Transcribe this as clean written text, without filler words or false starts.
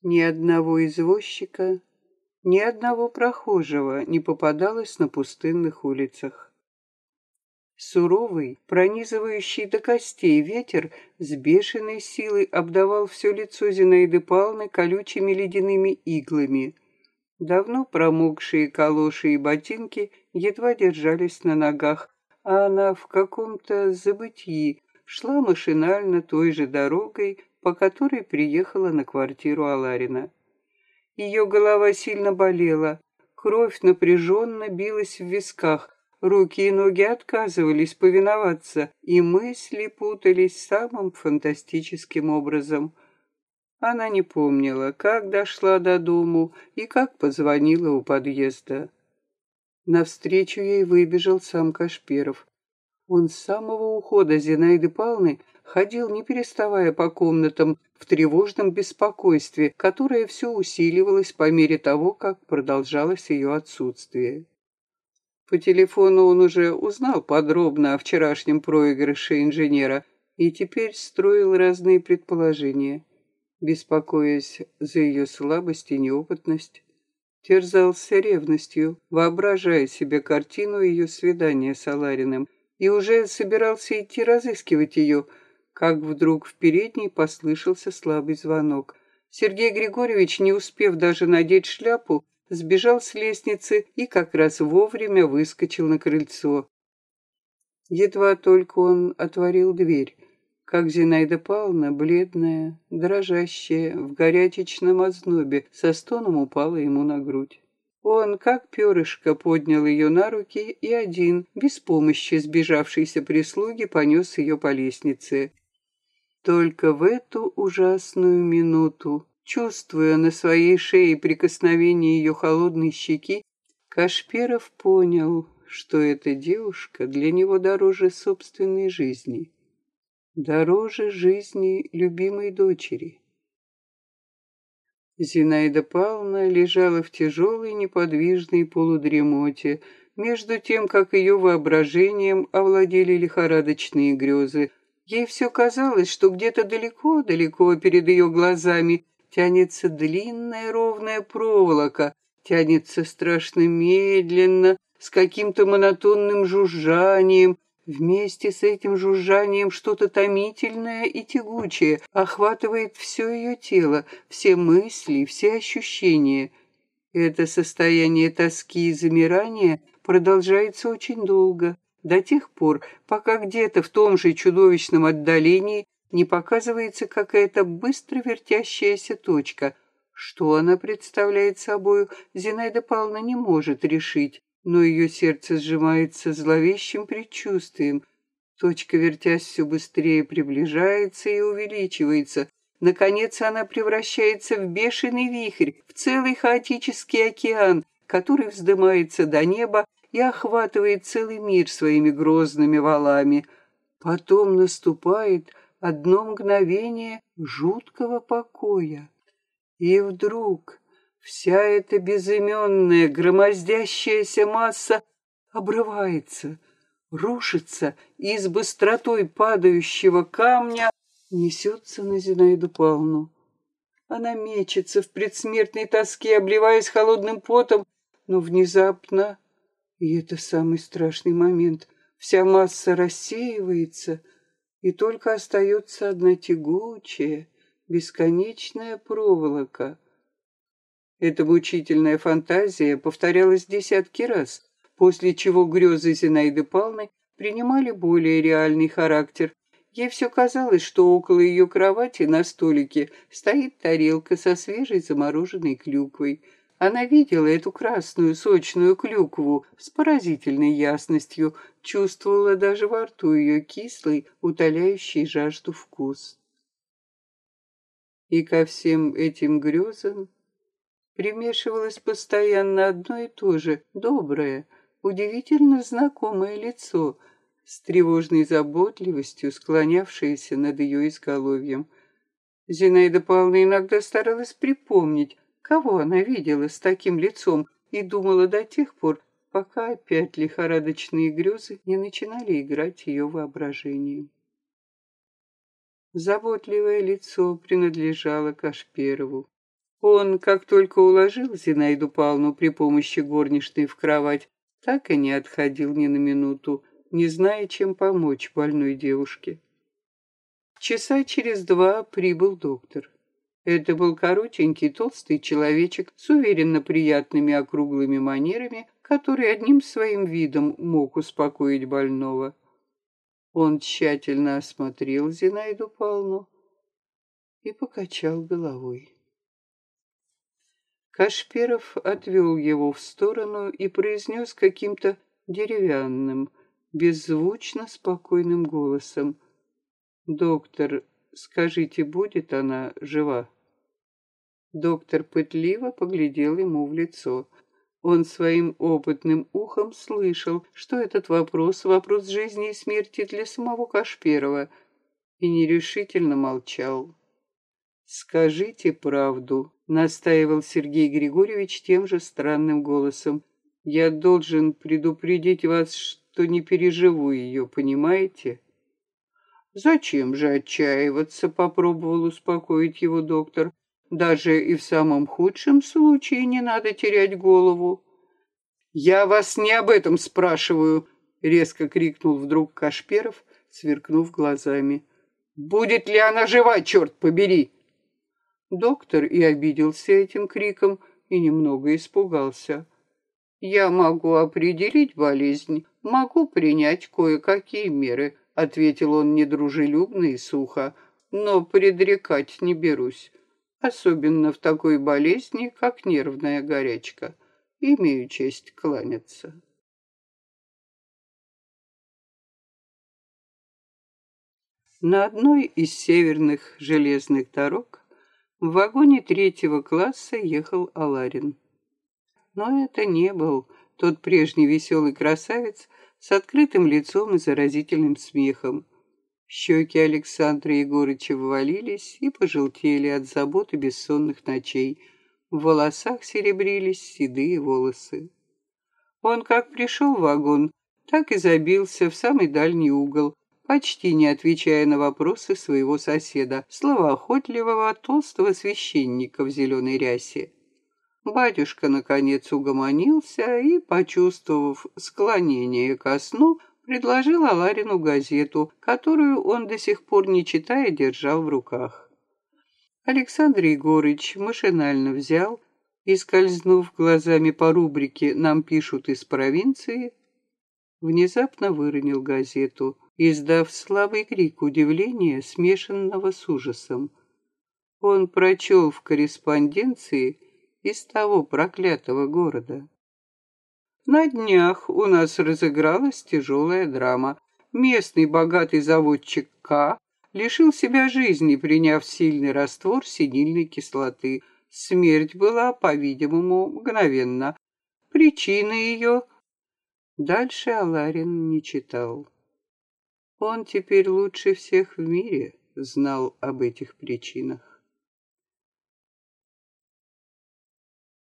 Ни одного извозчика, ни одного прохожего не попадалось на пустынных улицах. Суровый, пронизывающий до костей ветер с бешеной силой обдавал все лицо Зинаиды Павловны колючими ледяными иглами. Давно промокшие калоши и ботинки едва держались на ногах, а она в каком-то забытьи шла машинально той же дорогой, по которой приехала на квартиру Аларина. Ее голова сильно болела, кровь напряженно билась в висках, руки и ноги отказывались повиноваться, и мысли путались самым фантастическим образом. Она не помнила, как дошла до дому и как позвонила у подъезда. Навстречу ей выбежал сам Кашперов. Он с самого ухода Зинаиды Павловны ходил, не переставая по комнатам, в тревожном беспокойстве, которое все усиливалось по мере того, как продолжалось ее отсутствие. По телефону он уже узнал подробно о вчерашнем проигрыше инженера и теперь строил разные предположения, беспокоясь за ее слабость и неопытность. Терзался ревностью, воображая себе картину ее свидания с Алариным, и уже собирался идти разыскивать ее, как вдруг в передней послышался слабый звонок. Сергей Григорьевич, не успев даже надеть шляпу, сбежал с лестницы и как раз вовремя выскочил на крыльцо. Едва только он отворил дверь, как Зинаида Павловна, бледная, дрожащая, в горячечном ознобе, со стоном упала ему на грудь. Он, как перышко, поднял ее на руки и один, без помощи сбежавшейся прислуги, понес ее по лестнице. Только в эту ужасную минуту, чувствуя на своей шее прикосновение ее холодной щеки, Кашперов понял, что эта девушка для него дороже собственной жизни, дороже жизни любимой дочери. Зинаида Павловна лежала в тяжелой неподвижной полудремоте, между тем, как ее воображением овладели лихорадочные грезы. Ей все казалось, что где-то далеко-далеко перед ее глазами тянется длинная ровная проволока, тянется страшно медленно, с каким-то монотонным жужжанием. Вместе с этим жужжанием что-то томительное и тягучее охватывает все ее тело, все мысли, все ощущения. Это состояние тоски и замирания продолжается очень долго, до тех пор, пока где-то в том же чудовищном отдалении не показывается какая-то быстро вертящаяся точка. Что она представляет собою, Зинаида Павловна не может решить, но ее сердце сжимается зловещим предчувствием. Точка, вертясь все быстрее, приближается и увеличивается. Наконец она превращается в бешеный вихрь, в целый хаотический океан, который вздымается до неба и охватывает целый мир своими грозными валами. Потом наступает одно мгновение жуткого покоя. И вдруг вся эта безыменная, громоздящаяся масса обрывается, рушится и с быстротой падающего камня несется на Зинаиду Павловну. Она мечется в предсмертной тоске, обливаясь холодным потом, но внезапно, и это самый страшный момент, вся масса рассеивается, и только остается одна тягучая, бесконечная проволока. Эта мучительная фантазия повторялась десятки раз, после чего грезы Зинаиды Павловны принимали более реальный характер. Ей все казалось, что около ее кровати на столике стоит тарелка со свежей замороженной клюквой. Она видела эту красную сочную клюкву с поразительной ясностью, чувствовала даже во рту ее кислый, утоляющий жажду вкус. И ко всем этим грезам примешивалось постоянно одно и то же, доброе, удивительно знакомое лицо, с тревожной заботливостью склонявшееся над ее изголовьем. Зинаида Павловна иногда старалась припомнить, кого она видела с таким лицом, и думала до тех пор, пока опять лихорадочные грезы не начинали играть ее воображением. Заботливое лицо принадлежало Кашперову. Он, как только уложил Зинаиду Павловну при помощи горничной в кровать, так и не отходил ни на минуту, не зная, чем помочь больной девушке. Часа через два прибыл доктор. Это был коротенький, толстый человечек с уверенно приятными округлыми манерами, который одним своим видом мог успокоить больного. Он тщательно осмотрел Зинаиду Павловну и покачал головой. Кашперов отвел его в сторону и произнес каким-то деревянным, беззвучно спокойным голосом: «Доктор, скажите, будет она жива?» Доктор пытливо поглядел ему в лицо. Он своим опытным ухом слышал, что этот вопрос — вопрос жизни и смерти для самого Кашперова, и нерешительно молчал. «Скажите правду», — настаивал Сергей Григорьевич тем же странным голосом. «Я должен предупредить вас, что не переживу ее, понимаете?» «Зачем же отчаиваться?» — попробовал успокоить его доктор. «Даже и в самом худшем случае не надо терять голову». «Я вас не об этом спрашиваю!» — резко крикнул вдруг Кашперов, сверкнув глазами. «Будет ли она жива, черт побери?» Доктор и обиделся этим криком, и немного испугался. «Я могу определить болезнь, могу принять кое-какие меры», — ответил он недружелюбно и сухо, «но предрекать не берусь, особенно в такой болезни, как нервная горячка. Имею честь кланяться». На одной из северных железных дорог в вагоне третьего класса ехал Аларин. Но это не был тот прежний веселый красавец с открытым лицом и заразительным смехом. Щеки Александра Егорыча ввалились и пожелтели от забот и бессонных ночей. В волосах серебрились седые волосы. Он как пришел в вагон, так и забился в самый дальний угол, почти не отвечая на вопросы своего соседа, словоохотливого толстого священника в зеленой рясе. Батюшка, наконец, угомонился и, почувствовав склонение ко сну, предложил Аларину газету, которую он до сих пор, не читая, держал в руках. Александр Егорыч машинально взял и, скользнув глазами по рубрике «Нам пишут из провинции», внезапно выронил газету, издав слабый крик удивления, смешанного с ужасом. Он прочел в корреспонденции из того проклятого города: «На днях у нас разыгралась тяжелая драма. Местный богатый заводчик К. лишил себя жизни, приняв сильный раствор синильной кислоты. Смерть была, по-видимому, мгновенна. Причина ее...» Дальше Аларин не читал. Он теперь лучше всех в мире знал об этих причинах.